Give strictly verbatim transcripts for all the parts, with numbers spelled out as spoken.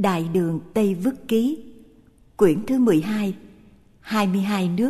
Đại Đường Tây Vức Ký, quyển thứ mười hai, hai mươi hai nước.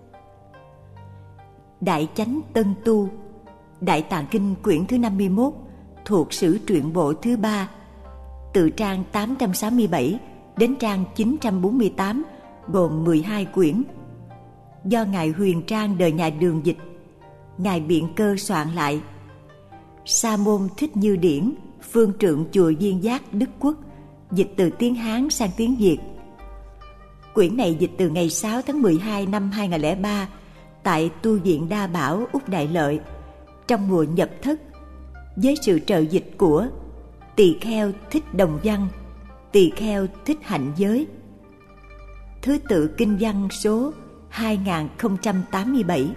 Đại Chánh Tân Tu, Đại Tạng Kinh quyển thứ năm mươi mốt, thuộc Sử Truyện Bộ thứ ba, từ trang tám trăm sáu mươi bảy đến trang chín trăm bốn mươi tám, gồm mười hai quyển. Do Ngài Huyền Trang đời nhà Đường dịch, Ngài Biện Cơ soạn lại. Sa môn Thích Như Điển, phương trượng chùa Viên Giác, Đức Quốc, dịch từ tiếng Hán sang tiếng Việt. Quyển này dịch từ ngày sáu tháng mười hai năm hai nghìn không trăm lẻ ba tại Tu viện Đa Bảo, Úc Đại Lợi, trong mùa nhập thất, với sự trợ dịch của Tỳ Kheo Thích Đồng Văn, Tỳ Kheo Thích Hạnh Giới. Thứ tự kinh văn số hai nghìn không trăm tám mươi bảy.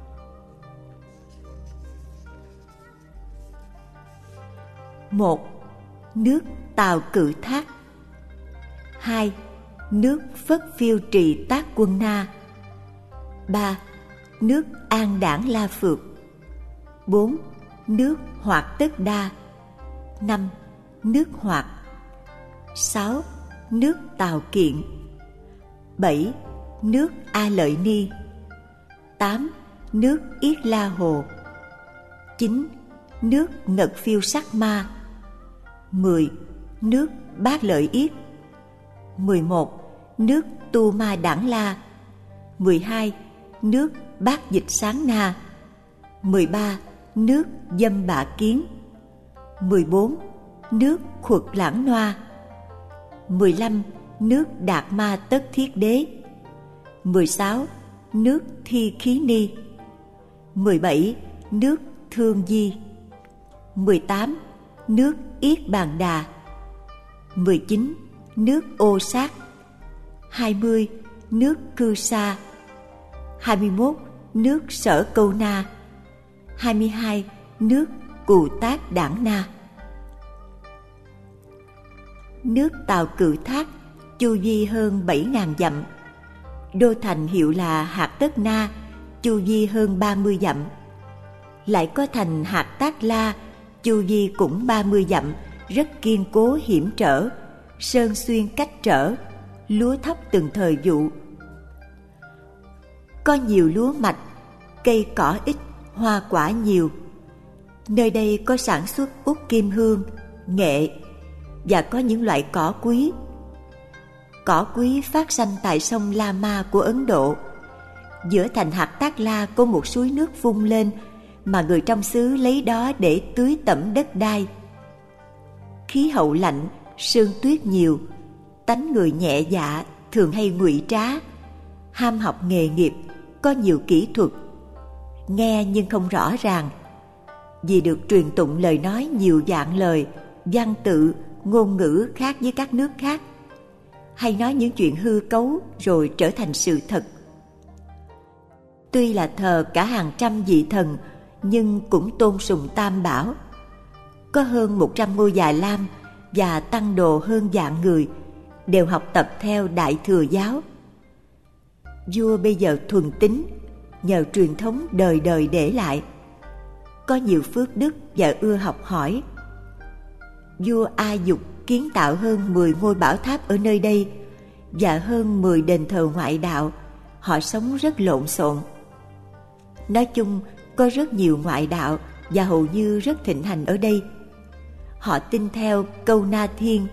một. Nước Tào Cự Thác. hai. Nước Phất Phiêu Trì Tác Quân Na. ba. Nước An Đảng La Phược. bốn. Nước Hoạt Tất Đa. năm. Nước Hoạt. sáu. Nước Tào Kiện. bảy. Nước A Lợi Ni. tám. Nước Yết La Hồ. chín. Nước Ngật Phiêu Sắc Ma. mười. Nước Bát Lợi Yết. mười một. Nước Tu Ma Đảng La. mười hai. Nước Bát Dịch Sáng Na. mười ba. Nước Dâm Bạ Kiến. mười bốn. Nước Khuật Lãng Noa. mười lăm. Nước Đạt Ma Tất Thiết Đế. mười sáu. Nước Thi Khí Ni. mười bảy. Nước Thương Di. mười tám. Nước Yết Bàn Đà. mười chín. Nước Ô Sát. hai mươi. Nước Cư Sa. hai mươi mốt. Nước Sở Câu Na. hai mươi hai. Nước Cù Tác Đảng Na. Nước Tào Cự Thác chu vi hơn bảy nghìn dặm. Đô thành hiệu là Hạt Tất Na, chu vi hơn ba mươi dặm. Lại có thành Hạt Tác La, chu vi cũng ba mươi dặm, rất kiên cố hiểm trở, sơn xuyên cách trở, lúa thóc từng thời vụ. Có nhiều lúa mạch, cây cỏ ít, hoa quả nhiều. Nơi đây có sản xuất út kim hương, nghệ và có những loại cỏ quý. Cỏ quý phát sanh tại sông La Ma của Ấn Độ. Giữa thành Hạt Tác La có một suối nước phun lên mà người trong xứ lấy đó để tưới tẩm đất đai. Khí hậu lạnh, sương tuyết nhiều, tánh người nhẹ dạ, thường hay ngụy trá, ham học nghề nghiệp, có nhiều kỹ thuật, nghe nhưng không rõ ràng. Vì được truyền tụng lời nói nhiều dạng lời, văn tự, ngôn ngữ khác với các nước khác, hay nói những chuyện hư cấu rồi trở thành sự thật. Tuy là thờ cả hàng trăm vị thần, nhưng cũng tôn sùng Tam Bảo. Có hơn một trăm ngôi Già Lam và tăng đồ hơn vạn người, đều học tập theo Đại Thừa Giáo. Vua bây giờ thuần tín, nhờ truyền thống đời đời để lại. Có nhiều phước đức và ưa học hỏi. Vua A Dục kiến tạo hơn mười ngôi bảo tháp ở nơi đây và hơn mười đền thờ ngoại đạo. Họ sống rất lộn xộn. Nói chung, có rất nhiều ngoại đạo và hầu như rất thịnh hành ở đây. Họ tin theo Câu Na Thiên.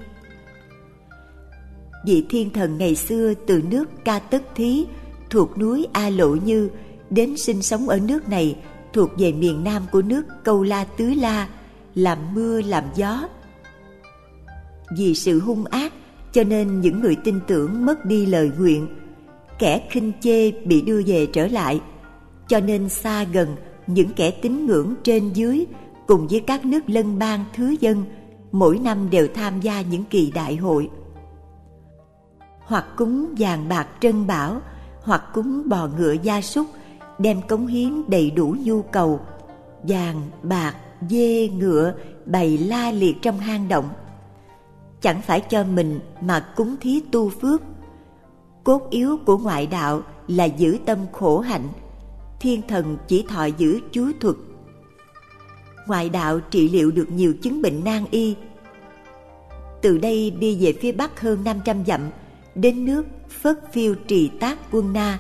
Vị thiên thần ngày xưa từ nước Ca Tất Thí thuộc núi A Lộ Như đến sinh sống ở nước này, thuộc về miền nam của nước Câu La Tứ La, làm mưa làm gió. Vì sự hung ác cho nên những người tin tưởng mất đi lời nguyện, kẻ khinh chê bị đưa về trở lại, cho nên xa gần những kẻ tín ngưỡng trên dưới cùng với các nước lân bang thứ dân mỗi năm đều tham gia những kỳ đại hội, hoặc cúng vàng bạc trân bảo, hoặc cúng bò ngựa gia súc, đem cống hiến đầy đủ nhu cầu, vàng bạc dê ngựa bày la liệt trong hang động. Chẳng phải cho mình mà cúng thí tu phước. Cốt yếu của ngoại đạo là giữ tâm khổ hạnh, thiên thần chỉ thọ giữ chú thuật. Ngoại đạo trị liệu được nhiều chứng bệnh nan y. Từ đây đi về phía bắc hơn năm trăm dặm, đến nước Phất Phiêu Trì Tác Quân Na.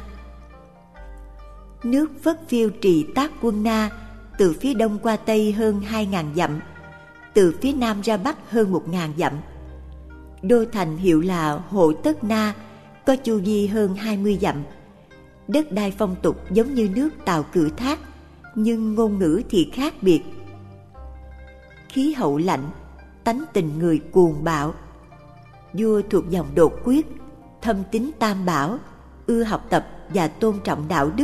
Nước Phất Phiêu Trì Tác Quân Na từ phía đông qua tây hơn hai ngàn dặm, từ phía nam ra bắc hơn một ngàn dặm. Đô thành hiệu là Hộ Tất Na, có chu vi hơn hai mươi dặm. Đất đai phong tục giống như nước Tào Cự Thác, nhưng ngôn ngữ thì khác biệt. Khí hậu lạnh, tánh tình người cuồng bạo. Vua thuộc dòng Đột Quyết, thâm tín Tam Bảo, ưa học tập và tôn trọng đạo đức.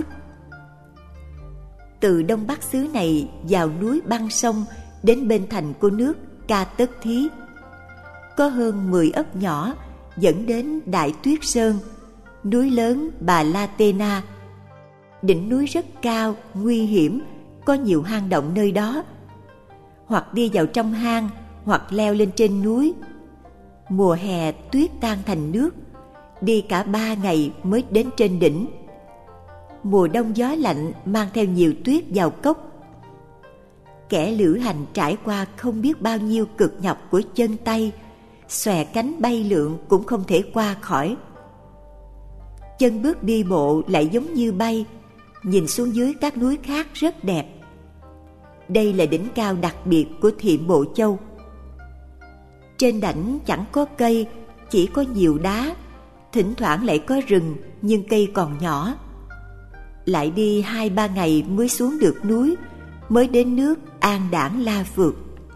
Từ đông bắc xứ này vào núi băng sông, đến bên thành của nước Ca Tất Thí, có hơn mười ấp nhỏ dẫn đến Đại Tuyết Sơn, núi lớn Bà La Tê Na. Đỉnh núi rất cao, nguy hiểm, có nhiều hang động nơi đó. Hoặc đi vào trong hang, hoặc leo lên trên núi. Mùa hè tuyết tan thành nước, đi cả ba ngày mới đến trên đỉnh. Mùa đông gió lạnh mang theo nhiều tuyết vào cốc. Kẻ lữ hành trải qua không biết bao nhiêu cực nhọc của chân tay, xòe cánh bay lượn cũng không thể qua khỏi. Chân bước đi bộ lại giống như bay, nhìn xuống dưới các núi khác rất đẹp. Đây là đỉnh cao đặc biệt của Thiểm Bộ Châu. Trên đỉnh chẳng có cây, chỉ có nhiều đá, thỉnh thoảng lại có rừng nhưng cây còn nhỏ. Lại đi hai ba ngày mới xuống được núi, mới đến nước An Đảng La Phược.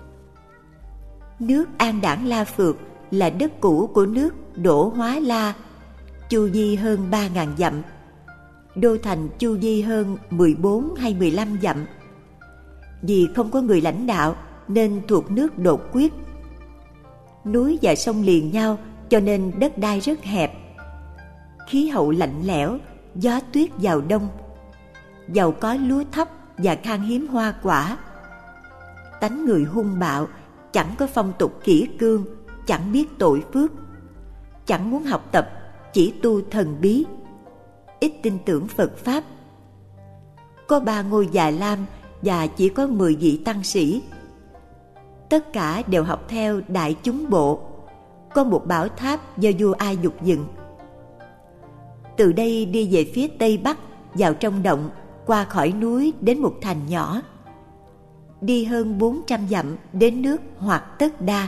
Nước An Đảng La Phược là đất cũ của nước Đỗ Hóa La, chu vi hơn ba ngàn dặm. Đô thành chu vi hơn mười bốn hay mười lăm dặm. Vì không có người lãnh đạo nên thuộc nước Đột Quyết. Núi và sông liền nhau cho nên đất đai rất hẹp. Khí hậu lạnh lẽo, gió tuyết vào đông. Giàu có lúa thóc và khan hiếm hoa quả. Tánh người hung bạo, chẳng có phong tục kỷ cương, chẳng biết tội phước, chẳng muốn học tập, chỉ tu thần bí, ít tin tưởng Phật Pháp. Có ba ngôi Già Lam và chỉ có mười vị tăng sĩ. Tất cả đều học theo Đại Chúng Bộ, có một bảo tháp do vua A Dục dựng. Từ đây đi về phía tây bắc, vào trong động, qua khỏi núi đến một thành nhỏ. Đi hơn bốn trăm dặm đến nước Hoạt Tất Đa.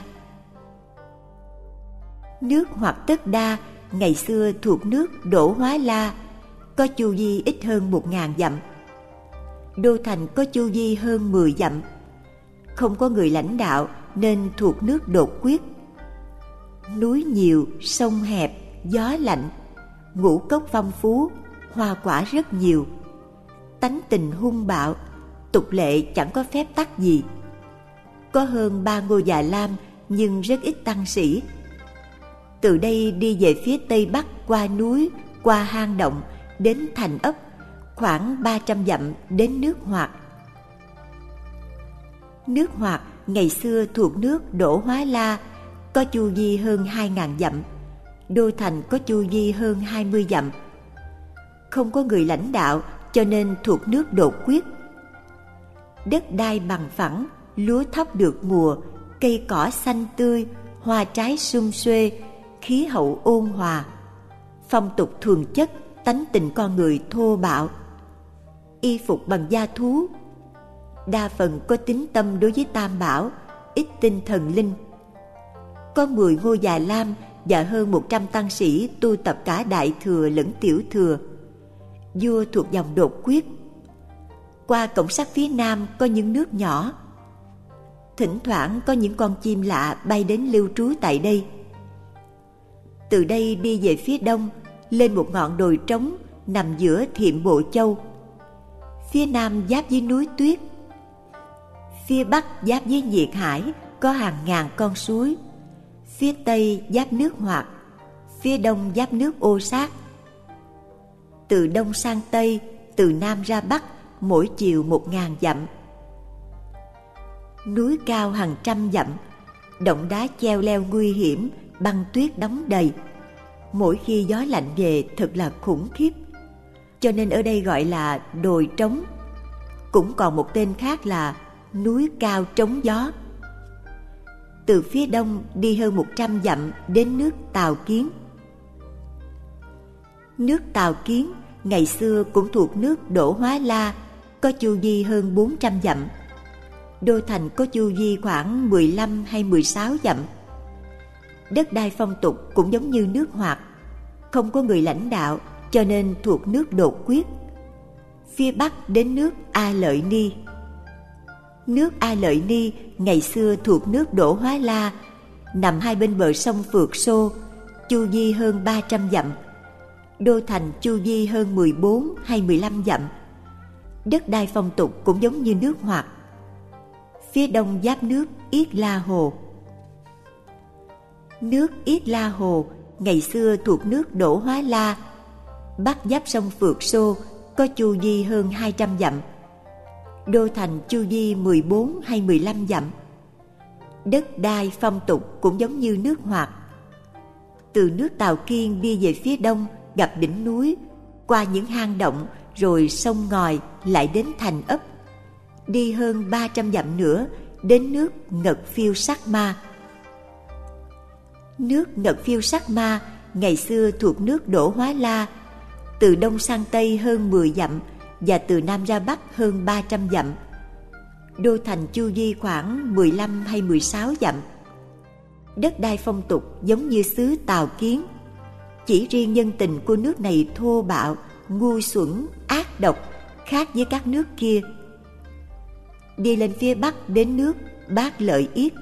Nước Hoạt Tất Đa ngày xưa thuộc nước Đỗ Hóa La, có chu vi ít hơn một ngàn dặm. Đô thành có chu vi hơn mười dặm. Không có người lãnh đạo nên thuộc nước Đột Quyết. Núi nhiều, sông hẹp, gió lạnh, ngũ cốc phong phú, hoa quả rất nhiều. Tánh tình hung bạo, tục lệ chẳng có phép tắc gì. Có hơn ba ngôi Già Lam nhưng rất ít tăng sĩ. Từ đây đi về phía tây bắc, qua núi, qua hang động, đến thành ấp, khoảng ba trăm dặm đến nước Hoạt. Nước Hoạt ngày xưa thuộc nước Đỗ Hóa La, có chu vi hơn hai ngàn dặm. Đô thành có chu vi hơn hai mươi dặm. Không có người lãnh đạo cho nên thuộc nước Đột Quyết. Đất đai bằng phẳng, lúa thóc được mùa, cây cỏ xanh tươi, hoa trái sum xuê, khí hậu ôn hòa. Phong tục thuần chất, tánh tình con người thô bạo. Y phục bằng da thú. Đa phần có tín tâm đối với Tam Bảo, ít tin thần linh. Có mười ngôi Già Lam và hơn một trăm tăng sĩ tu tập cả Đại Thừa lẫn Tiểu Thừa. Vua thuộc dòng Đột Quyết. Qua cổng sắt phía nam có những nước nhỏ. Thỉnh thoảng có những con chim lạ bay đến lưu trú tại đây. Từ đây đi về phía đông, lên một ngọn đồi trống nằm giữa Thiểm Bộ Châu. Phía nam giáp với núi tuyết. Phía bắc giáp với Nhiệt Hải, có hàng ngàn con suối. Phía tây giáp nước Hoạt, phía đông giáp nước Ô Sát. Từ đông sang tây, từ nam ra bắc, mỗi chiều một ngàn dặm. Núi cao hàng trăm dặm, động đá cheo leo nguy hiểm, băng tuyết đóng đầy. Mỗi khi gió lạnh về thật là khủng khiếp, cho nên ở đây gọi là đồi trống. Cũng còn một tên khác là núi cao trống gió. từ phía đông đi hơn một trăm dặm đến nước Tào Kiến. Nước Tào Kiến ngày xưa cũng thuộc nước Đỗ Hóa La, có chu vi hơn bốn trăm dặm. Đô thành có chu vi khoảng mười lăm hay mười sáu dặm. Đất đai phong tục cũng giống như nước Hoạt, không có người lãnh đạo, cho nên thuộc nước Đột Quyết. Phía bắc đến nước A Lợi Ni. Nước A Lợi Ni ngày xưa thuộc nước Đỗ Hóa La, nằm hai bên bờ sông Phược Xô, chu vi hơn ba trăm dặm. Đô thành chu vi hơn mười bốn hay mười lăm dặm. Đất đai phong tục cũng giống như nước Hoạt. Phía đông giáp nước Yết La Hồ. Nước Yết La Hồ ngày xưa thuộc nước Đỗ Hóa La, bắc giáp sông Phược Xô, có chu vi hơn hai trăm dặm. Đô thành chu vi mười bốn hay mười lăm dặm. Đất đai phong tục cũng giống như nước Hoạt. Từ nước Tào Kiên đi về phía đông gặp đỉnh núi, qua những hang động, rồi sông ngòi, lại đến thành ấp. Đi hơn ba trăm dặm nữa đến nước Ngật Phiêu Sắc Ma. Nước Ngật Phiêu Sắc Ma ngày xưa thuộc nước Đỗ Hóa La, từ đông sang tây hơn mười dặm và từ nam ra bắc hơn ba trăm dặm. Đô thành chu vi khoảng mười lăm hay mười sáu dặm. Đất đai phong tục giống như xứ Tào Kiến, chỉ riêng nhân tình của nước này thô bạo, ngu xuẩn, ác độc, khác với các nước kia. Đi lên phía bắc đến nước Bát Lợi Yết.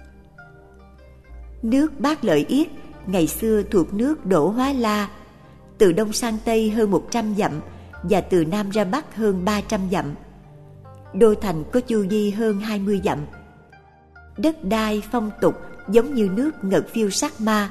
Nước Bát Lợi Yết ngày xưa thuộc nước Đỗ Hóa La, từ đông sang tây hơn một trăm dặm và từ nam ra bắc hơn ba trăm dặm. Đô thành có chu vi hơn hai mươi dặm. Đất đai phong tục giống như nước Ngật Phiêu Sắc Ma.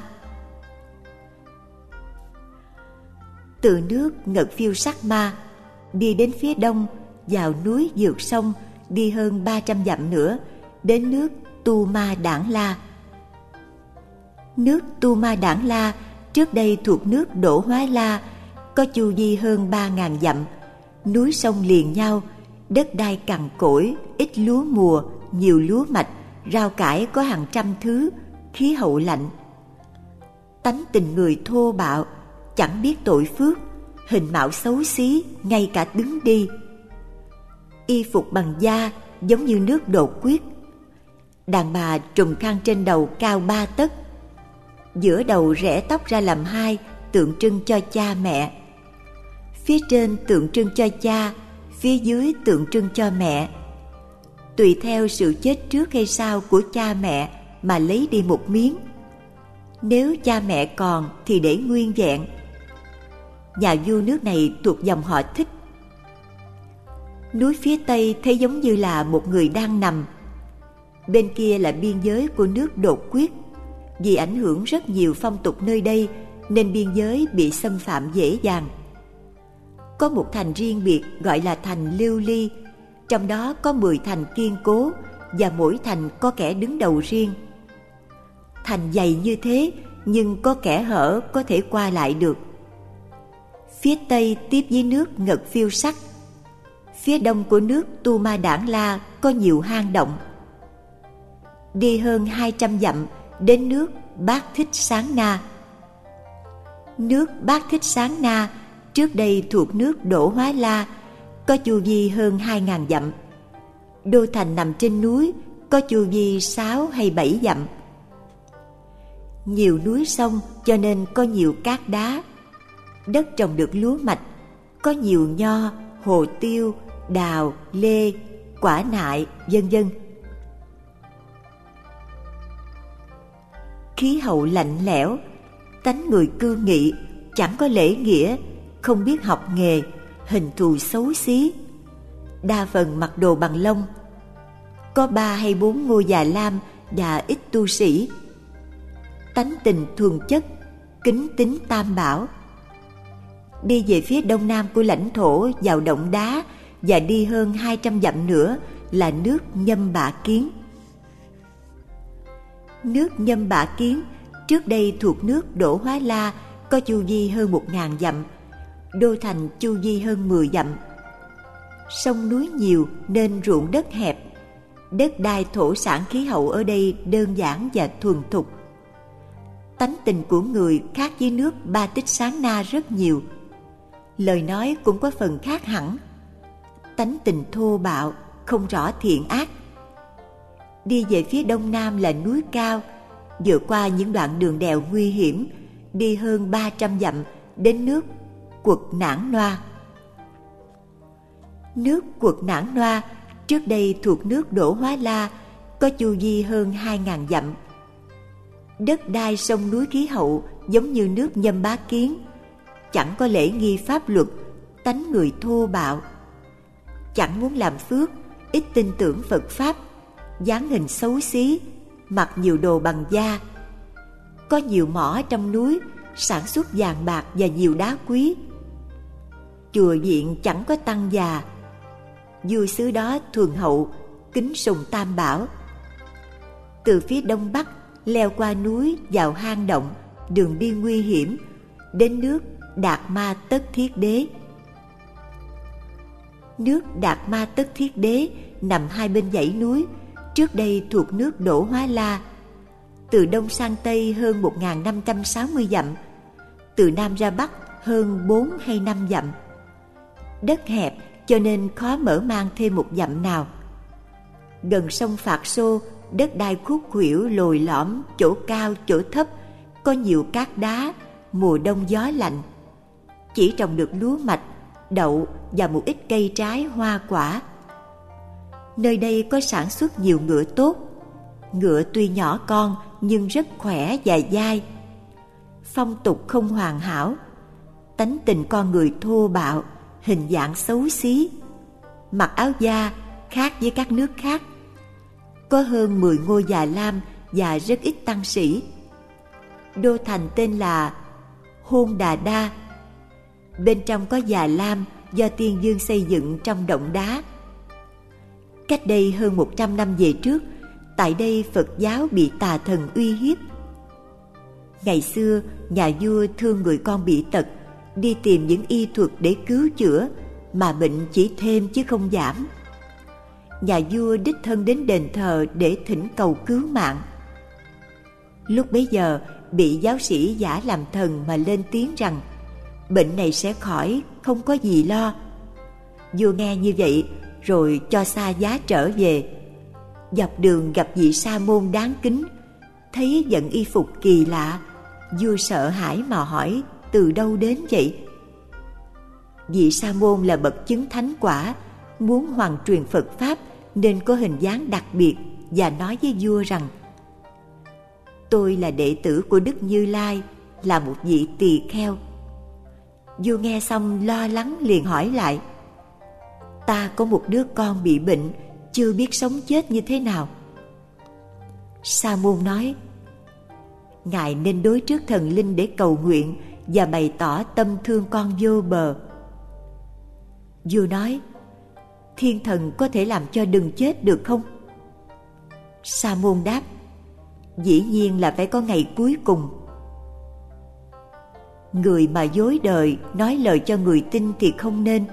Từ nước Ngật Phiêu Sắc Ma đi đến phía đông, vào núi vượt sông, đi hơn ba trăm dặm nữa đến nước Tu Ma Đản La. Nước Tu Ma Đản La trước đây thuộc nước Đỗ Hóa La, có chu vi hơn ba ngàn dặm, núi sông liền nhau, đất đai cằn cỗi, ít lúa mùa, nhiều lúa mạch, rau cải có hàng trăm thứ, khí hậu lạnh. Tánh tình người thô bạo, chẳng biết tội phước, hình mạo xấu xí, ngay cả đứng đi. Y phục bằng da giống như nước Đột Quyết. Đàn bà trùm khăn trên đầu cao ba tấc, giữa đầu rẽ tóc ra làm hai, tượng trưng cho cha mẹ. Phía trên tượng trưng cho cha, phía dưới tượng trưng cho mẹ. Tùy theo sự chết trước hay sau của cha mẹ mà lấy đi một miếng. Nếu cha mẹ còn thì để nguyên vẹn. Nhà vua nước này thuộc dòng họ Thích. Núi phía tây thấy giống như là một người đang nằm. Bên kia là biên giới của nước Đột Quyết. Vì ảnh hưởng rất nhiều phong tục nơi đây nên biên giới bị xâm phạm dễ dàng. Có một thành riêng biệt gọi là thành Lưu Ly, trong đó có mười thành kiên cố và mỗi thành có kẻ đứng đầu riêng. Thành dày như thế nhưng có kẻ hở có thể qua lại được. Phía tây tiếp với nước Ngật Phiêu Sắc. Phía đông của nước Tu Ma Đản La có nhiều hang động. Đi hơn hai trăm dặm đến nước Bát Thích Sáng Na. Nước Bát Thích Sáng Na trước đây thuộc nước Đỗ Hóa La, có chu vi hơn hai ngàn dặm. Đô thành nằm trên núi, có chu vi sáu hay bảy dặm. Nhiều núi sông cho nên có nhiều cát đá. Đất trồng được lúa mạch, có nhiều nho, hồ tiêu, đào, lê, quả nại, vân vân. Khí hậu lạnh lẽo, tánh người cương nghị, chẳng có lễ nghĩa, không biết học nghề, hình thù xấu xí. Đa phần mặc đồ bằng lông. Có ba hay bốn ngôi già lam và ít tu sĩ. Tánh tình thuần chất, kính tín tam bảo. Đi về phía đông nam của lãnh thổ vào động đá và đi hơn hai trăm dặm nữa là nước Nhâm Bạ Kiến. Nước Nhâm Bạ Kiến trước đây thuộc nước Đỗ Hóa La, có chu vi hơn một ngàn dặm, đô thành chu vi hơn mười dặm. Sông núi nhiều nên ruộng đất hẹp. Đất đai thổ sản khí hậu ở đây đơn giản và thuần thục. Tánh tình của người khác với nước Ba Tích Sáng Na rất nhiều. Lời nói cũng có phần khác hẳn. Tánh tình thô bạo, không rõ thiện ác. Đi về phía đông nam là núi cao, vượt qua những đoạn đường đèo nguy hiểm, đi hơn ba trăm dặm đến nước Quật Nản Noa. Nước Quật Nản Noa trước đây thuộc nước Đỗ Hóa La, có chu vi hơn hai ngàn dặm. Đất đai sông núi khí hậu giống như nước Nhâm Bá Kiến, chẳng có lễ nghi pháp luật, tánh người thô bạo. Chẳng muốn làm phước, ít tin tưởng Phật Pháp, dáng hình xấu xí, mặc nhiều đồ bằng da. Có nhiều mỏ trong núi, sản xuất vàng bạc và nhiều đá quý. Chùa viện chẳng có tăng già. Vua xứ đó thuần hậu, kính sùng Tam Bảo. Từ phía đông bắc leo qua núi vào hang động, đường đi nguy hiểm, đến nước Đạt Ma Tất Thiết Đế. Nước Đạt Ma Tất Thiết Đế nằm hai bên dãy núi, trước đây thuộc nước Đỗ Hóa La. Từ đông sang tây hơn một nghìn năm trăm sáu mươi dặm, từ nam ra bắc hơn bốn hay năm dặm. Đất hẹp cho nên khó mở mang thêm một dặm nào. Gần sông Phạt Xô, đất đai khúc khuỷu lồi lõm, chỗ cao chỗ thấp, có nhiều cát đá, mùa đông gió lạnh. Chỉ trồng được lúa mạch, đậu và một ít cây trái hoa quả. Nơi đây có sản xuất nhiều ngựa tốt. Ngựa tuy nhỏ con nhưng rất khỏe và dai. Phong tục không hoàn hảo, tánh tình con người thô bạo, hình dạng xấu xí, mặc áo da khác với các nước khác. Có hơn mười ngôi già lam và rất ít tăng sĩ. Đô thành tên là Hôn Đà Đa. Bên trong có già lam do tiên vương xây dựng trong động đá. Cách đây hơn một trăm năm về trước, tại đây Phật giáo bị tà thần uy hiếp. Ngày xưa, nhà vua thương người con bị tật, đi tìm những y thuật để cứu chữa, mà bệnh chỉ thêm chứ không giảm. Nhà vua đích thân đến đền thờ để thỉnh cầu cứu mạng. Lúc bấy giờ, bị giáo sĩ giả làm thần mà lên tiếng rằng bệnh này sẽ khỏi, không có gì lo. Vua nghe như vậy, rồi cho xa giá trở về. Dọc đường gặp vị sa môn đáng kính, thấy vận y phục kỳ lạ, vua sợ hãi mà hỏi từ đâu đến vậy. Vị sa môn là bậc chứng thánh quả, muốn hoàn truyền Phật Pháp nên có hình dáng đặc biệt, và nói với vua rằng: tôi là đệ tử của Đức Như Lai, là một vị tỳ kheo. Vua nghe xong lo lắng liền hỏi lại: ta có một đứa con bị bệnh, chưa biết sống chết như thế nào. Sa môn nói: ngài nên đối trước thần linh để cầu nguyện và bày tỏ tâm thương con vô bờ. Vua nói: thiên thần có thể làm cho đừng chết được không? Sa môn đáp: dĩ nhiên là phải có ngày cuối cùng. Người mà dối đời nói lời cho người tin thì không nên.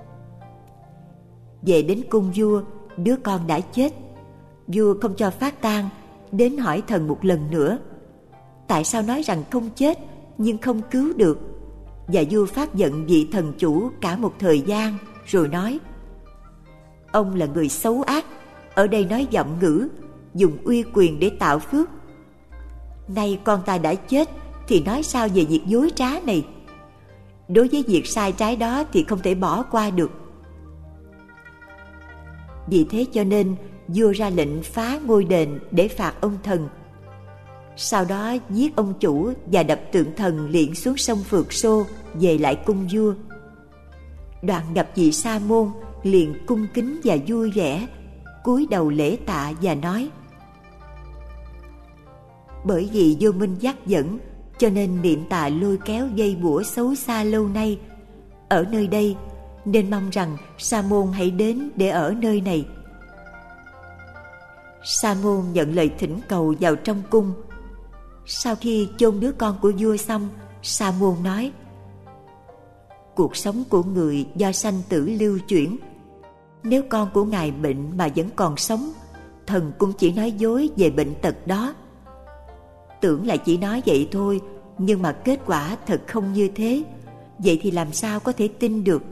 Về đến cung vua, đứa con đã chết. Vua không cho phát tang, đến hỏi thần một lần nữa: tại sao nói rằng không chết nhưng không cứu được? Và vua phát giận vị thần chủ cả một thời gian, rồi nói: ông là người xấu ác, ở đây nói giọng ngữ, dùng uy quyền để tạo phước. Nay con ta đã chết thì nói sao về việc dối trá này? Đối với việc sai trái đó thì không thể bỏ qua được. Vì thế cho nên vua ra lệnh phá ngôi đền để phạt ông thần. Sau đó giết ông chủ và đập tượng thần liệng xuống sông Phượt Xô, về lại cung vua. Đoạn gặp vị sa môn liền cung kính và vui vẻ, cúi đầu lễ tạ và nói: bởi vì vô minh dắt dẫn, cho nên niệm tà lôi kéo dây bủa xấu xa lâu nay. Ở nơi đây nên mong rằng sa môn hãy đến để ở nơi này. Sa môn nhận lời thỉnh cầu vào trong cung. Sau khi chôn đứa con của vua xong, sa môn nói: cuộc sống của người do sanh tử lưu chuyển. Nếu con của ngài bệnh mà vẫn còn sống, thần cũng chỉ nói dối về bệnh tật đó. Tưởng là chỉ nói vậy thôi, nhưng mà kết quả thật không như thế. Vậy thì làm sao có thể tin được?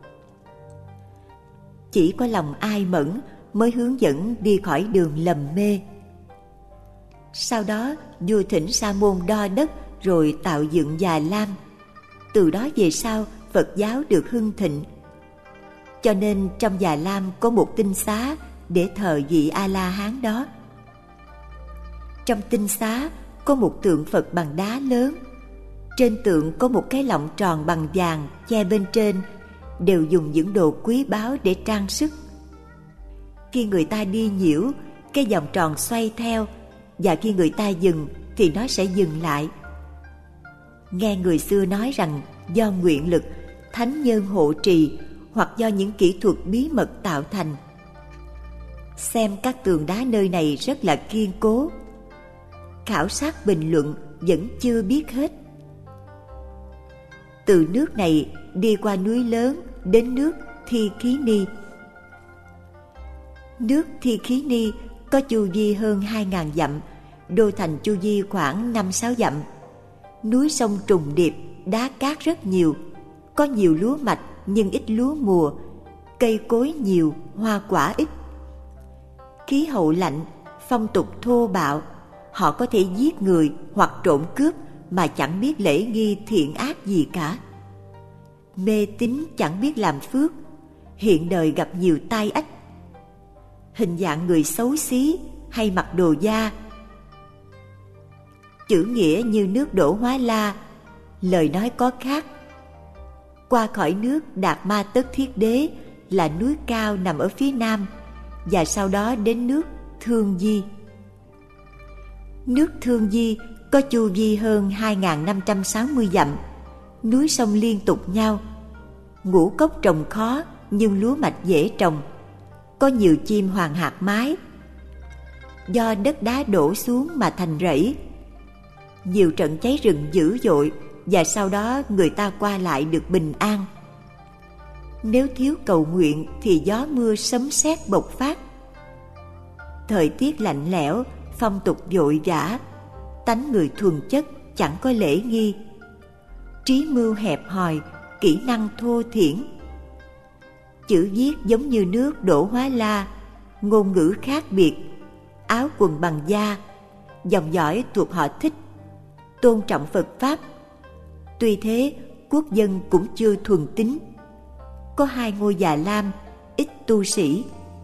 Chỉ có lòng ai mẫn mới hướng dẫn đi khỏi đường lầm mê. Sau đó vua thỉnh Sa môn đo đất rồi tạo dựng Già Lam. Từ đó về sau Phật giáo được hưng thịnh. Cho nên trong Già Lam có một tinh xá để thờ vị A-la-hán đó. Trong tinh xá có một tượng Phật bằng đá lớn. Trên tượng có một cái lọng tròn bằng vàng che bên trên, đều dùng những đồ quý báu để trang sức. Khi người ta đi nhiễu, cái vòng tròn xoay theo, và khi người ta dừng thì nó sẽ dừng lại. Nghe người xưa nói rằng do nguyện lực, thánh nhân hộ trì hoặc do những kỹ thuật bí mật tạo thành. Xem các tường đá nơi này rất là kiên cố. Khảo sát bình luận vẫn chưa biết hết. Từ nước này đi qua núi lớn đến nước Thi Khí Ni. Nước Thi Khí Ni có chu vi hơn hai ngàn dặm, đô thành chu vi khoảng năm sáu dặm. Núi sông trùng điệp, đá cát rất nhiều, có nhiều lúa mạch nhưng ít lúa mùa, cây cối nhiều, hoa quả ít. Khí hậu lạnh, phong tục thô bạo, họ có thể giết người hoặc trộm cướp mà chẳng biết lễ nghi thiện ác gì cả. Mê tín chẳng biết làm phước, hiện đời gặp nhiều tai ách. Hình dạng người xấu xí hay mặc đồ da. Chữ nghĩa như nước đổ hóa la, lời nói có khác. Qua khỏi nước Đạt Ma Tất Thiết Đế là núi cao nằm ở phía nam, và sau đó đến nước Thương Di. Nước Thương Di có chu vi hơn hai nghìn năm trăm sáu mươi dặm, núi sông liên tục nhau. Ngũ cốc trồng khó nhưng lúa mạch dễ trồng, có nhiều chim hoàng hạt mái. Do đất đá đổ xuống mà thành rẫy. Nhiều trận cháy rừng dữ dội, và sau đó người ta qua lại được bình an. Nếu thiếu cầu nguyện thì gió mưa sấm sét bộc phát. Thời tiết lạnh lẽo, phong tục vội vã, tánh người thuần chất chẳng có lễ nghi. Trí mưu hẹp hòi, kỹ năng thô thiển. Chữ viết giống như nước đổ hóa la, ngôn ngữ khác biệt, áo quần bằng da, dòng dõi thuộc họ Thích, tôn trọng Phật Pháp. Tuy thế, quốc dân cũng chưa thuần tín. Có hai ngôi Già Lam, ít tu sĩ.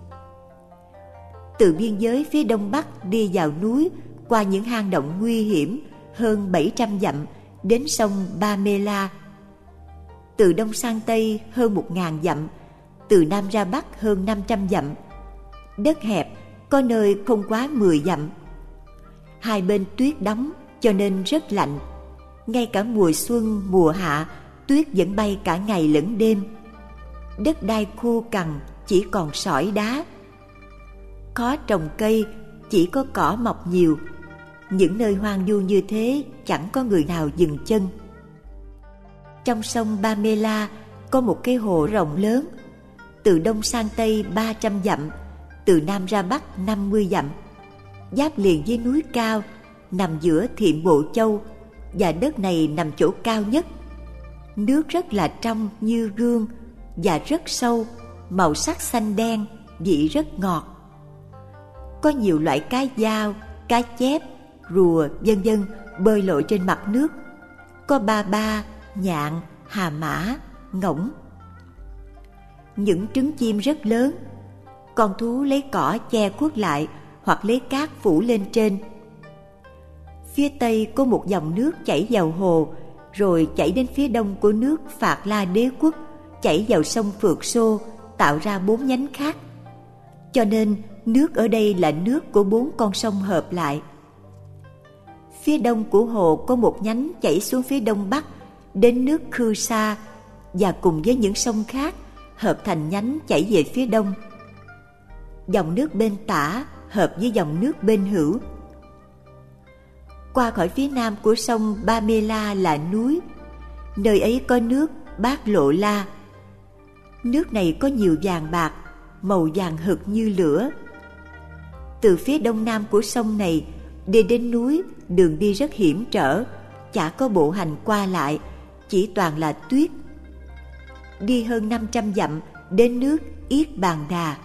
Từ biên giới phía đông bắc đi vào núi, qua những hang động nguy hiểm hơn bảy trăm dặm đến sông Ba Mê La. Từ đông sang tây hơn một ngàn dặm, từ nam ra bắc hơn năm trăm dặm. Đất hẹp, có nơi không quá mười dặm. Hai bên tuyết đóng cho nên rất lạnh. Ngay cả mùa xuân, mùa hạ, tuyết vẫn bay cả ngày lẫn đêm. Đất đai khô cằn, chỉ còn sỏi đá. Khó trồng cây, chỉ có cỏ mọc nhiều. Những nơi hoang vu như thế chẳng có người nào dừng chân. Trong sông Ba Mê La có một cái hồ rộng lớn. Từ đông sang tây ba trăm dặm, từ nam ra bắc năm mươi dặm. Giáp liền với núi cao, nằm giữa Thiệm Bộ Châu, và đất này nằm chỗ cao nhất. Nước rất là trong như gương và rất sâu, màu sắc xanh đen, vị rất ngọt. Có nhiều loại cá dao, cá chép, rùa, vân vân bơi lội trên mặt nước. Có ba ba, nhạn, hà mã, ngỗng. Những trứng chim rất lớn. Con thú lấy cỏ che khuất lại hoặc lấy cát phủ lên trên. Phía tây có một dòng nước chảy vào hồ, rồi chảy đến phía đông của nước Phạt La Đế Quốc, chảy vào sông Phượt Xô, tạo ra bốn nhánh khác. Cho nên nước ở đây là nước của bốn con sông hợp lại. Phía đông của hồ có một nhánh chảy xuống phía đông bắc đến nước Khư Sa, và cùng với những sông khác hợp thành nhánh chảy về phía đông. Dòng nước bên tả hợp với dòng nước bên hữu. Qua khỏi phía nam của sông Ba Mê La là núi. Nơi ấy có nước Bát Lộ La. Nước này có nhiều vàng bạc, màu vàng hực như lửa. từ phía đông nam của sông này đi đến núi, đường đi rất hiểm trở, chả có bộ hành qua lại, chỉ toàn là tuyết. Đi hơn năm trăm dặm đến nước Yết Bàn Đà.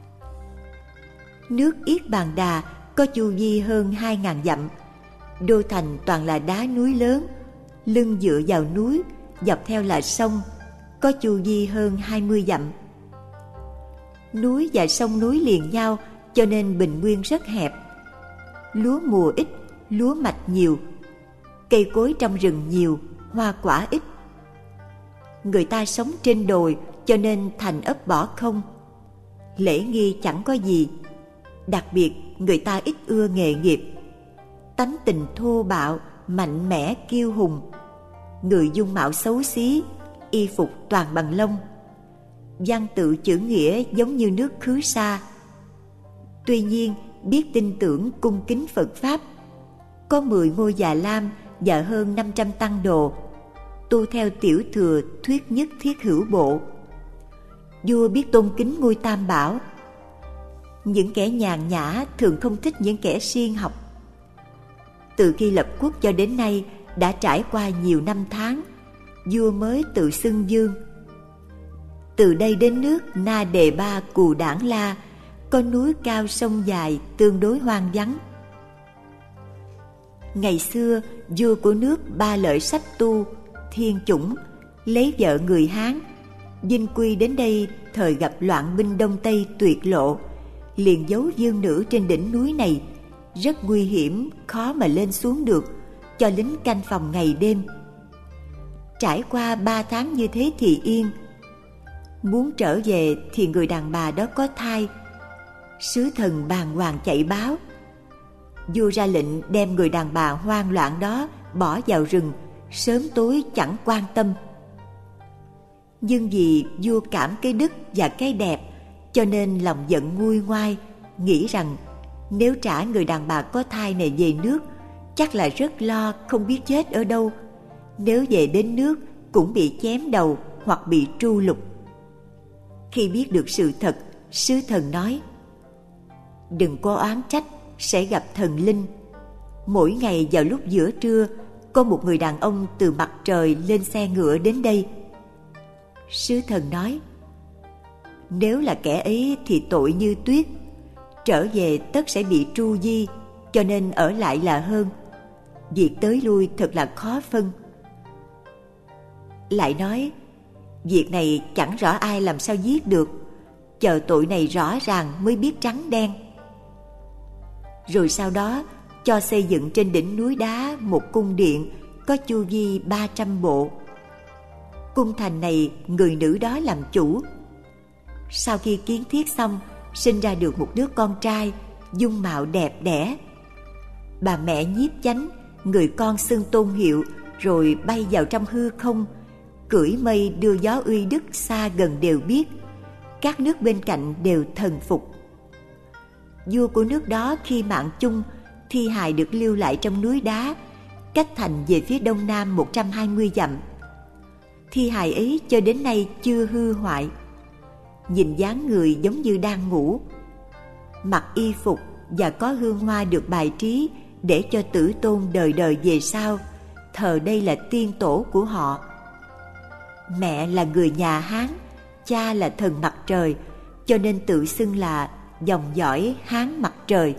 Nước Yết Bàn Đà có chu vi hơn hai ngàn dặm, đô thành toàn là đá núi lớn, lưng dựa vào núi, dọc theo là sông, có chu vi hơn hai mươi dặm. Núi và sông núi liền nhau cho nên bình nguyên rất hẹp. Lúa mùa ít, lúa mạch nhiều, cây cối trong rừng nhiều, hoa quả ít. Người ta sống trên đồi cho nên thành ấp bỏ không. Lễ nghi chẳng có gì. Đặc biệt người ta ít ưa nghề nghiệp. Tánh tình thô bạo, mạnh mẽ kiêu hùng. Người dung mạo xấu xí, y phục toàn bằng lông. Văn tự chữ nghĩa giống như nước khứ xa. Tuy nhiên biết tin tưởng cung kính Phật Pháp. Có mười ngôi già lam và hơn năm trăm tăng đồ, tu theo tiểu thừa thuyết nhất thiết hữu bộ. Vua biết tôn kính ngôi Tam Bảo. Những kẻ nhàn nhã thường không thích những kẻ siêng học. Từ khi lập quốc cho đến nay đã trải qua nhiều năm tháng, vua mới tự xưng vương. Từ đây đến nước Na Đề Ba Cù Đảng La, có núi cao sông dài tương đối hoang vắng. Ngày xưa vua của nước Ba Lợi Sách Tu Thiên Chủng lấy vợ người Hán. Vinh quy đến đây thời gặp loạn binh Đông Tây tuyệt lộ, liền giấu dương nữ trên đỉnh núi này, rất nguy hiểm, khó mà lên xuống được, cho lính canh phòng ngày đêm. Trải qua ba tháng như thế thì yên. Muốn trở về thì người đàn bà đó có thai. Sứ thần bàng hoàng chạy báo. Vua ra lệnh đem người đàn bà hoang loạn đó bỏ vào rừng, sớm tối chẳng quan tâm. Nhưng vì vua cảm cái đức và cái đẹp, cho nên lòng giận nguôi ngoai, nghĩ rằng nếu trả người đàn bà có thai này về nước, chắc là rất lo không biết chết ở đâu. Nếu về đến nước cũng bị chém đầu hoặc bị tru lục. Khi biết được sự thật, sứ thần nói: đừng có oán trách, sẽ gặp thần linh. Mỗi ngày vào lúc giữa trưa, có một người đàn ông từ mặt trời lên xe ngựa đến đây. Sứ thần nói: nếu là kẻ ấy thì tội như tuyết, trở về tất sẽ bị tru di, cho nên ở lại là hơn. Việc tới lui thật là khó phân. Lại nói: việc này chẳng rõ ai làm sao giết được, chờ tội này rõ ràng mới biết trắng đen. Rồi sau đó cho xây dựng trên đỉnh núi đá một cung điện có chu vi ba trăm bộ. Cung thành này người nữ đó làm chủ. Sau khi kiến thiết xong, sinh ra được một đứa con trai, dung mạo đẹp đẽ. Bà mẹ nhiếp chánh, người con xưng tôn hiệu, rồi bay vào trong hư không, cưỡi mây đưa gió uy đức xa gần đều biết. Các nước bên cạnh đều thần phục. Vua của nước đó khi mạng chung, thi hài được lưu lại trong núi đá, cách thành về phía đông nam một trăm hai mươi dặm. Thi hài ấy cho đến nay chưa hư hoại. Nhìn dáng người giống như đang ngủ. Mặc y phục và có hương hoa được bài trí để cho tử tôn đời đời về sau thờ đây là tiên tổ của họ. Mẹ là người nhà Hán, cha là thần mặt trời, cho nên tự xưng là dòng dõi Hán mặt trời.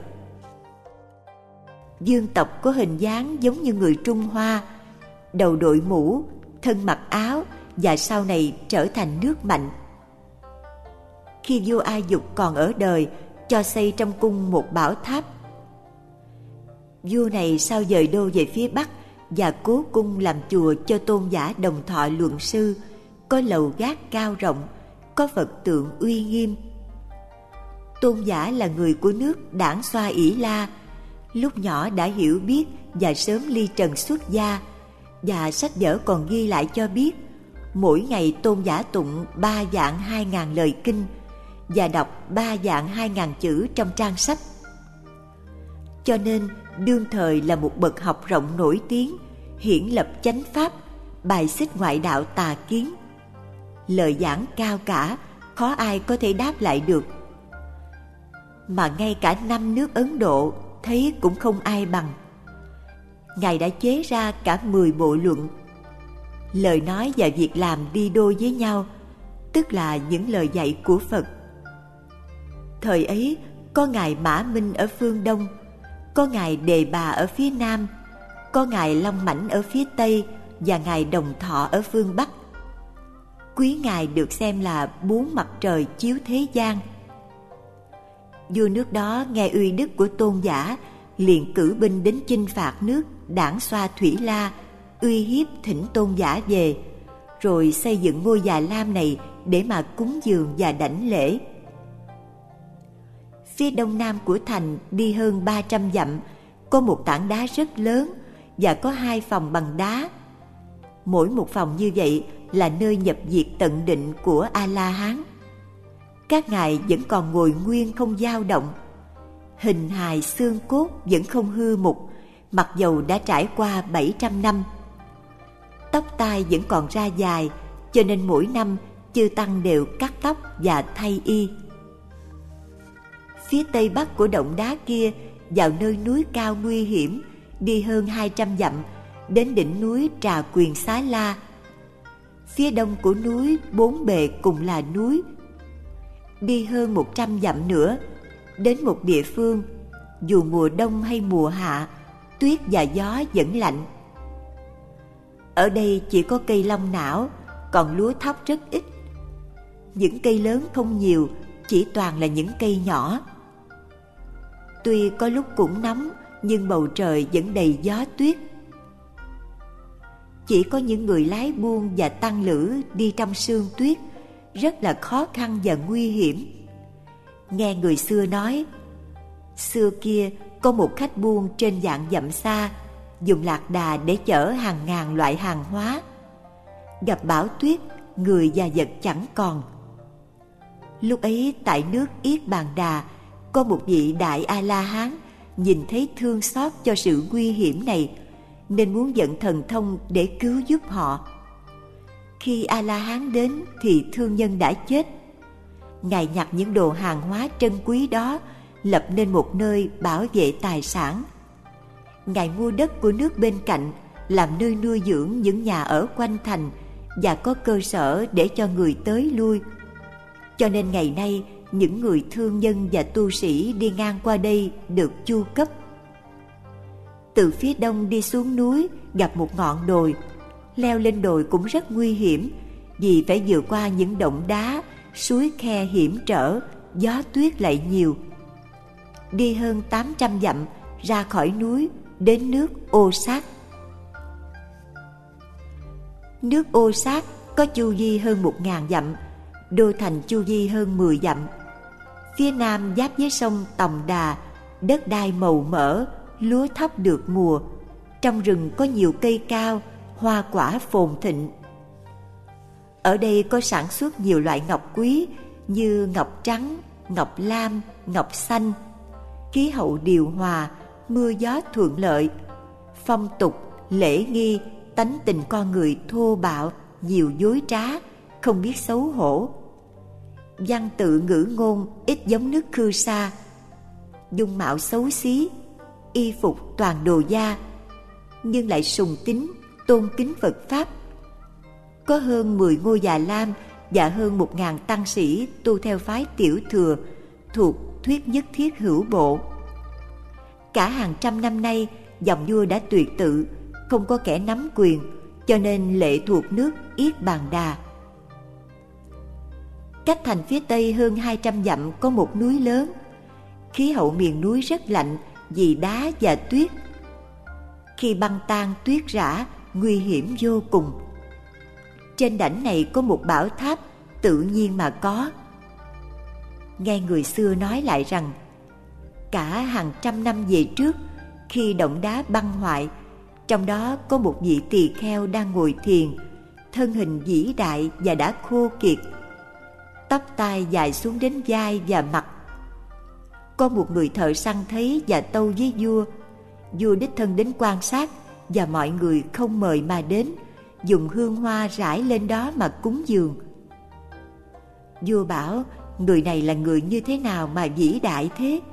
Dương tộc có hình dáng giống như người Trung Hoa, đầu đội mũ, thân mặc áo và sau này trở thành nước Mạnh. Khi vua A Dục còn ở đời, cho xây trong cung một bảo tháp. Vua này sau dời đô về phía Bắc và cố cung làm chùa cho tôn giả Đồng Thọ luận sư, có lầu gác cao rộng, có Phật tượng uy nghiêm. Tôn giả là người của nước Đảng Xoa Ỷ La, lúc nhỏ đã hiểu biết và sớm ly trần xuất gia, và sách vở còn ghi lại cho biết mỗi ngày tôn giả tụng ba vạn hai ngàn lời kinh và đọc ba vạn hai ngàn chữ trong trang sách. Cho nên đương thời là một bậc học rộng nổi tiếng, hiển lập chánh pháp, bài xích ngoại đạo tà kiến. Lời giảng cao cả, khó ai có thể đáp lại được. mà ngay cả năm nước Ấn Độ thấy cũng không ai bằng. Ngài đã chế ra cả mười bộ luận. Lời nói và việc làm đi đôi với nhau, tức là những lời dạy của Phật. Thời ấy có Ngài Mã Minh ở phương Đông, có Ngài Đề Bà ở phía Nam, có Ngài Long Mãnh ở phía Tây và Ngài Đồng Thọ ở phương Bắc. Quý Ngài được xem là bốn mặt trời chiếu thế gian. Vua nước đó nghe uy đức của tôn giả, liền cử binh đến chinh phạt nước Đảng Xoa Thủy La, uy hiếp thỉnh tôn giả về, rồi xây dựng ngôi Già Lam này để mà cúng dường và đảnh lễ. Phía đông nam của thành đi hơn ba trăm dặm, có một tảng đá rất lớn và có hai phòng bằng đá. Mỗi một phòng như vậy là nơi nhập diệt tận định của A-la-hán. Các ngài vẫn còn ngồi nguyên không dao động. Hình hài xương cốt vẫn không hư mục, mặc dầu đã trải qua bảy trăm năm. Tóc tai vẫn còn ra dài, cho nên mỗi năm chư tăng đều cắt tóc và thay y. Phía tây bắc của động đá kia, vào nơi núi cao nguy hiểm, đi hơn hai trăm dặm, đến đỉnh núi Trà Quyền Xá La. Phía đông của núi bốn bề cùng là núi. Đi hơn một trăm dặm nữa, đến một địa phương, dù mùa đông hay mùa hạ, tuyết và gió vẫn lạnh. Ở đây chỉ có cây long não, còn lúa thóc rất ít. Những cây lớn không nhiều, chỉ toàn là những cây nhỏ. Tuy có lúc cũng nóng, nhưng bầu trời vẫn đầy gió tuyết. Chỉ có những người lái buôn và tăng lữ đi trong sương tuyết, rất là khó khăn và nguy hiểm. Nghe người xưa nói, xưa kia có một khách buôn trên vạn dặm xa, dùng lạc đà để chở hàng ngàn loại hàng hóa. Gặp bão tuyết, người và vật chẳng còn. Lúc ấy tại nước Yết Bàn Đà, có một vị đại A-la-hán nhìn thấy thương xót cho sự nguy hiểm này, nên muốn vận thần thông để cứu giúp họ. Khi A-la-hán đến thì thương nhân đã chết. Ngài nhặt những đồ hàng hóa trân quý đó, lập nên một nơi bảo vệ tài sản. Ngài mua đất của nước bên cạnh, làm nơi nuôi dưỡng những nhà ở quanh thành và có cơ sở để cho người tới lui. Cho nên ngày nay, những người thương nhân và tu sĩ đi ngang qua đây được chu cấp. Từ phía đông đi xuống núi, gặp một ngọn đồi. Leo lên đồi cũng rất nguy hiểm, vì phải vượt qua những động đá, suối khe hiểm trở, gió tuyết lại nhiều. Đi hơn tám trăm dặm, ra khỏi núi, đến nước Ô Sát. Nước Ô Sát có chu vi hơn một ngàn dặm, đô thành chu vi hơn mười dặm. Phía nam giáp với sông Tòng Đà, đất đai màu mỡ, lúa thóc được mùa. Trong rừng có nhiều cây cao, hoa quả phồn thịnh. Ở đây có sản xuất nhiều loại ngọc quý như ngọc trắng, ngọc lam, ngọc xanh. Khí hậu điều hòa, mưa gió thuận lợi. Phong tục, lễ nghi, tánh tình con người thô bạo, nhiều dối trá, không biết xấu hổ. Văn tự ngữ ngôn ít giống nước Khư Sa. Dung mạo xấu xí, y phục toàn đồ da, nhưng lại sùng tín, tôn kính Phật Pháp. Có hơn mười ngôi Già Lam và hơn một ngàn tăng sĩ tu theo phái Tiểu Thừa, thuộc thuyết nhất thiết hữu bộ. Cả hàng trăm năm nay, dòng vua đã tuyệt tự, không có kẻ nắm quyền, cho nên lệ thuộc nước Yết Bàn Đà. Cách thành phía tây hơn hai trăm dặm có một núi lớn. Khí hậu miền núi rất lạnh vì đá và tuyết. Khi băng tan tuyết rã, nguy hiểm vô cùng. Trên đỉnh này có một bảo tháp tự nhiên mà có. Nghe người xưa nói lại rằng, cả hàng trăm năm về trước, khi động đá băng hoại, trong đó có một vị tỳ kheo đang ngồi thiền, thân hình vĩ đại và đã khô kiệt. Tóc tai dài xuống đến vai và mặt. Có một người thợ săn thấy và tâu với vua. Vua đích thân đến quan sát, và mọi người không mời mà đến, dùng hương hoa rải lên đó mà cúng dường. Vua bảo, người này là người như thế nào mà vĩ đại thế?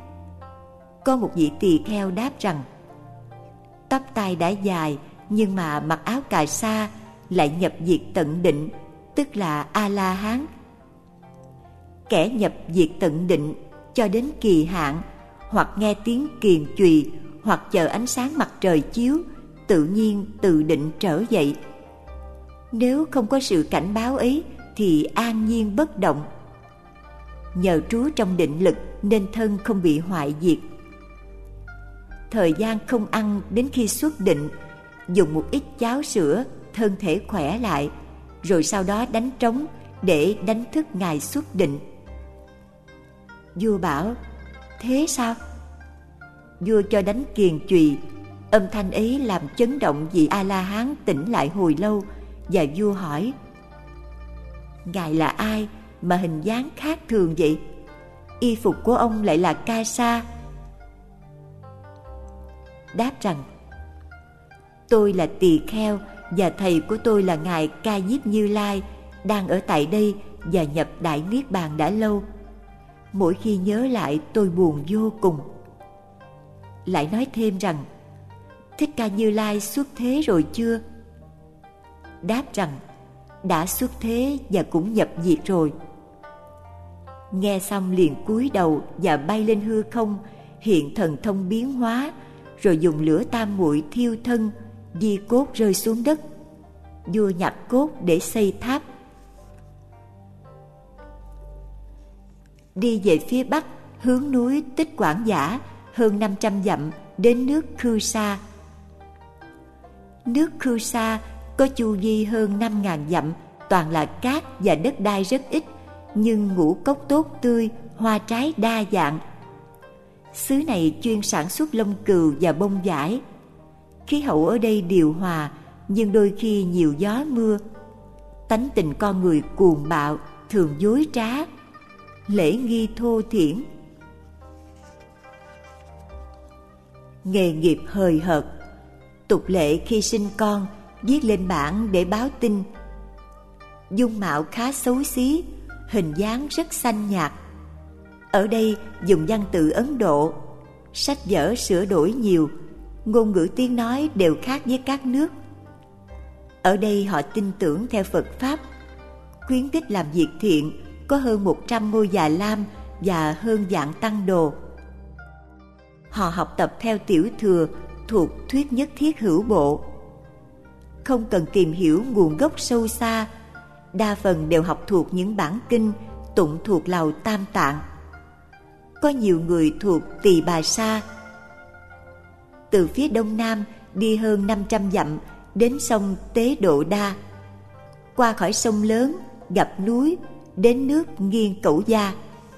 Có một vị tỳ kheo đáp rằng: tóc tai đã dài, nhưng mà mặc áo cà sa lại nhập diệt tận định, tức là A-la-hán. Kẻ nhập diệt tận định cho đến kỳ hạn, hoặc nghe tiếng kiền chùy, hoặc chờ ánh sáng mặt trời chiếu, tự nhiên từ định trở dậy. Nếu không có sự cảnh báo ấy thì an nhiên bất động. Nhờ trú trong định lực nên thân không bị hoại diệt. Thời gian không ăn đến khi xuất định, dùng một ít cháo sữa, thân thể khỏe lại, rồi sau đó đánh trống để đánh thức ngài xuất định. Vua bảo: thế sao? Vua cho đánh kiền chùy. Âm thanh ấy làm chấn động vị A-la-hán tỉnh lại hồi lâu, và vua hỏi: ngài là ai mà hình dáng khác thường vậy? Y phục của ông lại là ca sa. Đáp rằng: tôi là tỳ kheo, và thầy của tôi là ngài Ca Diếp Như Lai, đang ở tại đây và nhập đại niết bàn đã lâu. Mỗi khi nhớ lại tôi buồn vô cùng. Lại nói thêm rằng: Thích Ca Như Lai xuất thế rồi chưa? Đáp rằng: đã xuất thế và cũng nhập diệt rồi. Nghe xong liền cúi đầu và bay lên hư không, hiện thần thông biến hóa, rồi dùng lửa tam muội thiêu thân, di cốt rơi xuống đất. Vua nhặt cốt để xây tháp. Đi về phía bắc, hướng núi Tích Quảng Giả hơn năm trăm dặm đến nước Khư Sa. Nước Khư Sa có chu vi hơn năm ngàn dặm, toàn là cát và đất đai rất ít, nhưng ngũ cốc tốt tươi, hoa trái đa dạng. Xứ này chuyên sản xuất lông cừu và bông vải. Khí hậu ở đây điều hòa, nhưng đôi khi nhiều gió mưa. Tánh tình con người cuồng bạo, thường dối trá, lễ nghi thô thiển. Nghề nghiệp hời hợt. Tục lệ khi sinh con, viết lên bảng để báo tin. Dung mạo khá xấu xí, hình dáng rất xanh nhạt. Ở đây dùng văn tự Ấn Độ, sách vở sửa đổi nhiều, ngôn ngữ tiếng nói đều khác với các nước. Ở đây họ tin tưởng theo Phật Pháp, khuyến khích làm việc thiện, có hơn một trăm ngôi già lam và hơn vạn tăng đồ. Họ học tập theo tiểu thừa thuộc thuyết nhất thiết hữu bộ. Không cần tìm hiểu nguồn gốc sâu xa, đa phần đều học thuộc những bản kinh tụng thuộc lầu Tam Tạng. Có nhiều người thuộc Tỳ Bà Sa. Từ phía đông nam đi hơn năm trăm dặm đến sông Tế Độ Đa. Qua khỏi sông lớn, gặp núi, đến nước Nghiên Cẩu Gia.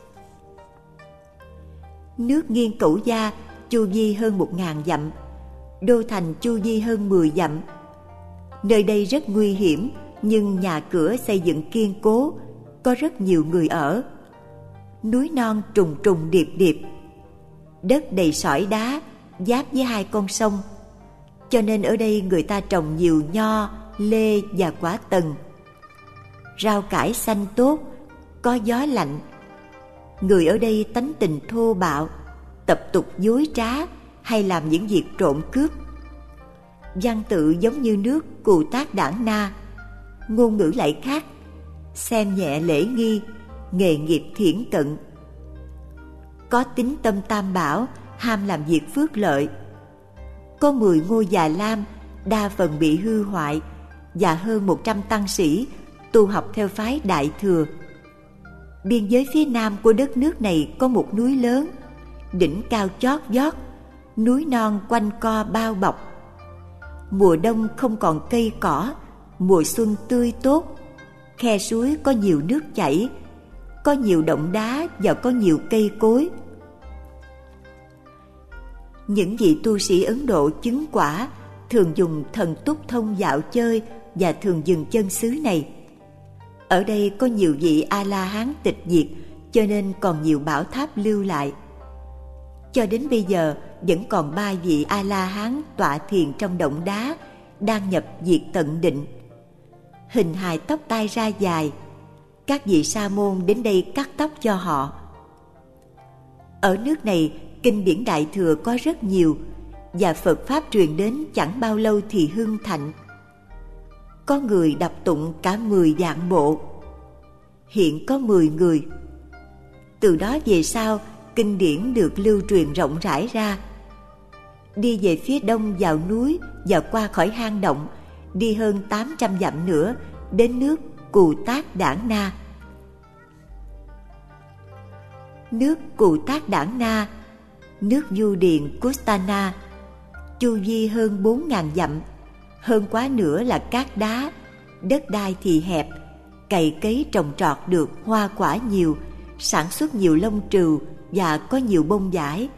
Nước Nghiên Cẩu Gia chu vi hơn một ngàn dặm, đô thành chu vi hơn mười dặm. Nơi đây rất nguy hiểm, nhưng nhà cửa xây dựng kiên cố, có rất nhiều người ở. Núi non trùng trùng điệp điệp, đất đầy sỏi đá, giáp với hai con sông, cho nên ở đây người ta trồng nhiều nho, lê và quả tần. Rau cải xanh tốt, có gió lạnh. Người ở đây tánh tình thô bạo, tập tục dối trá hay làm những việc trộm cướp. Văn tự giống như nước Cù Tác Đảng Na, ngôn ngữ lại khác, xem nhẹ lễ nghi, nghề nghiệp thiển cận. Có tín tâm tam bảo, ham làm việc phước lợi. Có mười ngôi già lam, đa phần bị hư hoại, và hơn một trăm tăng sĩ tu học theo phái Đại Thừa. Biên giới phía nam của đất nước này có một núi lớn, đỉnh cao chót vót, núi non quanh co bao bọc. Mùa đông không còn cây cỏ, mùa xuân tươi tốt. Khe suối có nhiều nước chảy, có nhiều động đá và có nhiều cây cối. Những vị tu sĩ Ấn Độ chứng quả thường dùng thần túc thông dạo chơi và thường dừng chân xứ này. Ở đây có nhiều vị A-la-hán tịch diệt, cho nên còn nhiều bảo tháp lưu lại. Cho đến bây giờ vẫn còn ba vị A-la-hán tọa thiền trong động đá, đang nhập diệt tận định. Hình hài tóc tai ra dài, các vị sa môn đến đây cắt tóc cho họ. Ở nước này kinh điển Đại Thừa có rất nhiều, và Phật Pháp truyền đến chẳng bao lâu thì hưng thịnh. Có người đọc tụng cả mười vạn bộ. Hiện có mười người. Từ đó về sau, kinh điển được lưu truyền rộng rãi ra. Đi về phía đông vào núi và qua khỏi hang động, đi hơn tám trăm dặm nữa, đến nước Cù Tát Đản Na. Nước Cù Tát Đản Na, nước Du Điền Custana, chu vi hơn bốn ngàn dặm, hơn quá nữa là cát đá, đất đai thì hẹp, cày cấy trồng trọt được hoa quả nhiều, sản xuất nhiều lông trừu và có nhiều bông vải.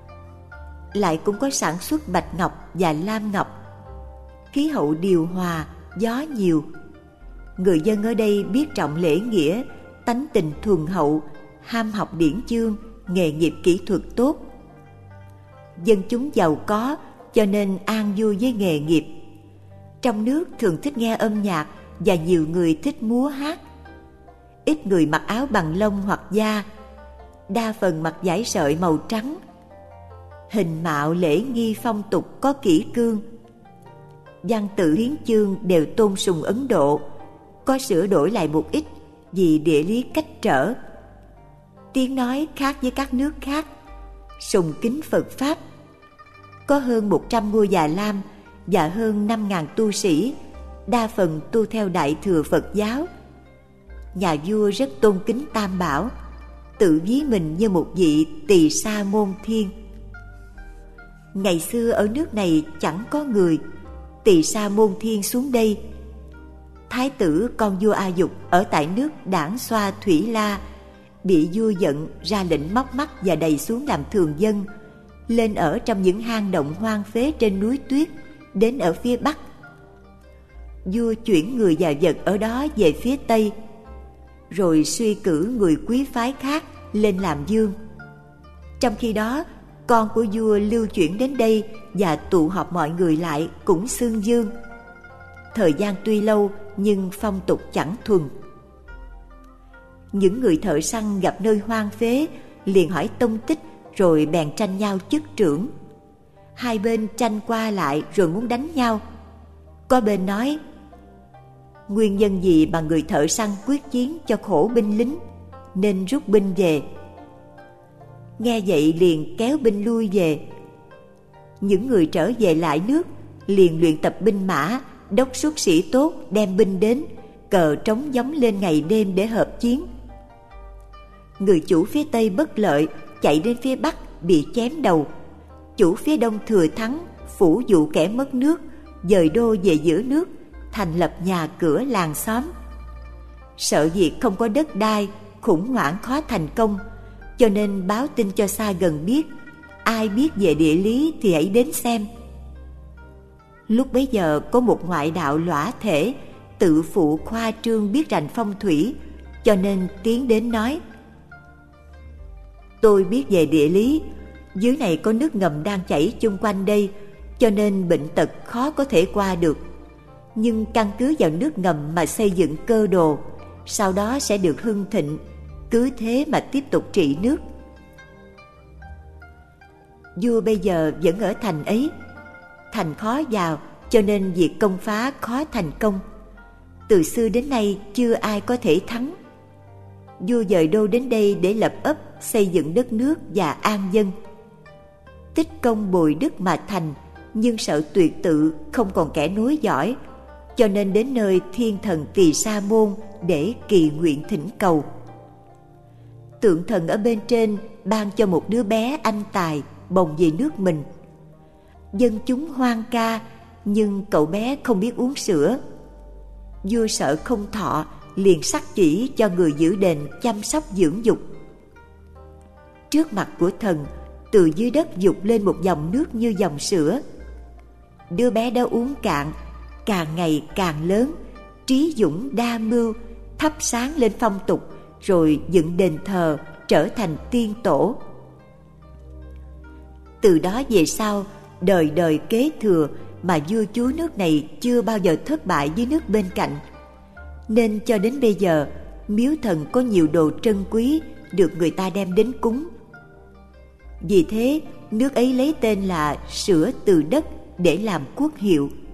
Lại cũng có sản xuất bạch ngọc và lam ngọc. Khí hậu điều hòa, gió nhiều. Người dân ở đây biết trọng lễ nghĩa, tánh tình thuần hậu, ham học điển chương, nghề nghiệp kỹ thuật tốt. Dân chúng giàu có, cho nên an vui với nghề nghiệp. Trong nước thường thích nghe âm nhạc và nhiều người thích múa hát. Ít người mặc áo bằng lông hoặc da, đa phần mặc vải sợi màu trắng. Hình mạo lễ nghi phong tục có kỷ cương. Văn tự hiến chương đều tôn sùng Ấn Độ, có sửa đổi lại một ít vì địa lý cách trở. Tiếng nói khác với các nước khác, sùng kính Phật Pháp. Có hơn một trăm ngôi già lam và hơn năm ngàn tu sĩ, đa phần tu theo Đại Thừa Phật giáo. Nhà vua rất tôn kính Tam Bảo, tự ví mình như một vị Tỳ Sa Môn Thiên. Ngày xưa ở nước này chẳng có người, Tỳ Sa Môn Thiên xuống đây. Thái tử con vua A Dục ở tại nước Đản Xoa Thủy La bị vua giận ra lệnh móc mắt và đày xuống làm thường dân, lên ở trong những hang động hoang phế trên núi tuyết, đến ở phía Bắc. Vua chuyển người và vật ở đó về phía Tây, rồi suy cử người quý phái khác lên làm vương. Trong khi đó, con của vua lưu chuyển đến đây và tụ họp mọi người lại cũng xưng vương. Thời gian tuy lâu nhưng phong tục chẳng thuần. Những người thợ săn gặp nơi hoang phế liền hỏi tông tích, rồi bèn tranh nhau chức trưởng. Hai bên tranh qua lại rồi muốn đánh nhau. Có bên nói: nguyên nhân gì mà người thợ săn quyết chiến cho khổ binh lính, nên rút binh về. Nghe vậy liền kéo binh lui về. Những người trở về lại nước liền luyện tập binh mã, đốc xuất sĩ tốt đem binh đến, cờ trống gióng lên ngày đêm để hợp chiến. Người chủ phía Tây bất lợi chạy đến phía Bắc bị chém đầu. Chủ phía Đông thừa thắng, phủ dụ kẻ mất nước, dời đô về giữa nước, thành lập nhà cửa làng xóm. Sợ việc không có đất đai, khủng hoảng khó thành công, cho nên báo tin cho xa gần biết. Ai biết về địa lý thì hãy đến xem. Lúc bấy giờ có một ngoại đạo lõa thể, tự phụ khoa trương biết rành phong thủy, cho nên tiến đến nói: tôi biết về địa lý, dưới này có nước ngầm đang chảy chung quanh đây, cho nên bệnh tật khó có thể qua được. Nhưng căn cứ vào nước ngầm mà xây dựng cơ đồ, sau đó sẽ được hưng thịnh, cứ thế mà tiếp tục trị nước. Vua bây giờ vẫn ở thành ấy. Thành khó vào, cho nên việc công phá khó thành công. Từ xưa đến nay chưa ai có thể thắng. Vua dời đô đến đây để lập ấp, xây dựng đất nước và an dân. Tích công bồi đức mà thành, nhưng sợ tuyệt tự không còn kẻ nối dõi, cho nên đến nơi thiên thần Tỳ Sa Môn để kỳ nguyện thỉnh cầu. Tượng thần ở bên trên ban cho một đứa bé anh tài bồng về nước mình. Dân chúng hoan ca, nhưng cậu bé không biết uống sữa. Vua sợ không thọ, liền sắc chỉ cho người giữ đền chăm sóc dưỡng dục. Trước mặt của thần, từ dưới đất dục lên một dòng nước như dòng sữa. Đứa bé đã uống cạn, càng ngày càng lớn, trí dũng đa mưu, thắp sáng lên phong tục, rồi dựng đền thờ, trở thành tiên tổ. Từ đó về sau, đời đời kế thừa, mà vua chúa nước này chưa bao giờ thất bại với nước bên cạnh. Nên cho đến bây giờ, miếu thần có nhiều đồ trân quý được người ta đem đến cúng. Vì thế, nước ấy lấy tên là Sữa từ đất để làm quốc hiệu.